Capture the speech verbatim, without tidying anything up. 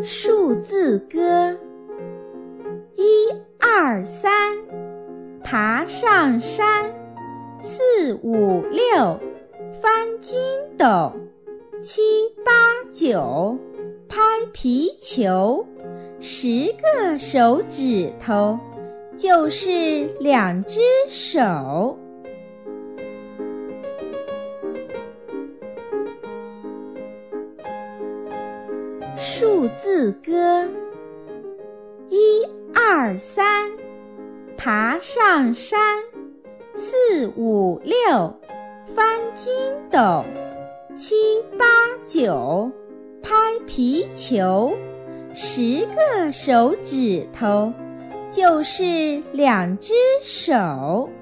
数字歌，一二三，爬上山；四五六，翻筋斗；七八九，拍皮球。十个手指头，就是两只手。数字歌，一二三，爬上山；四五六，翻筋斗；七八九，拍皮球。十个手指头，就是两只手。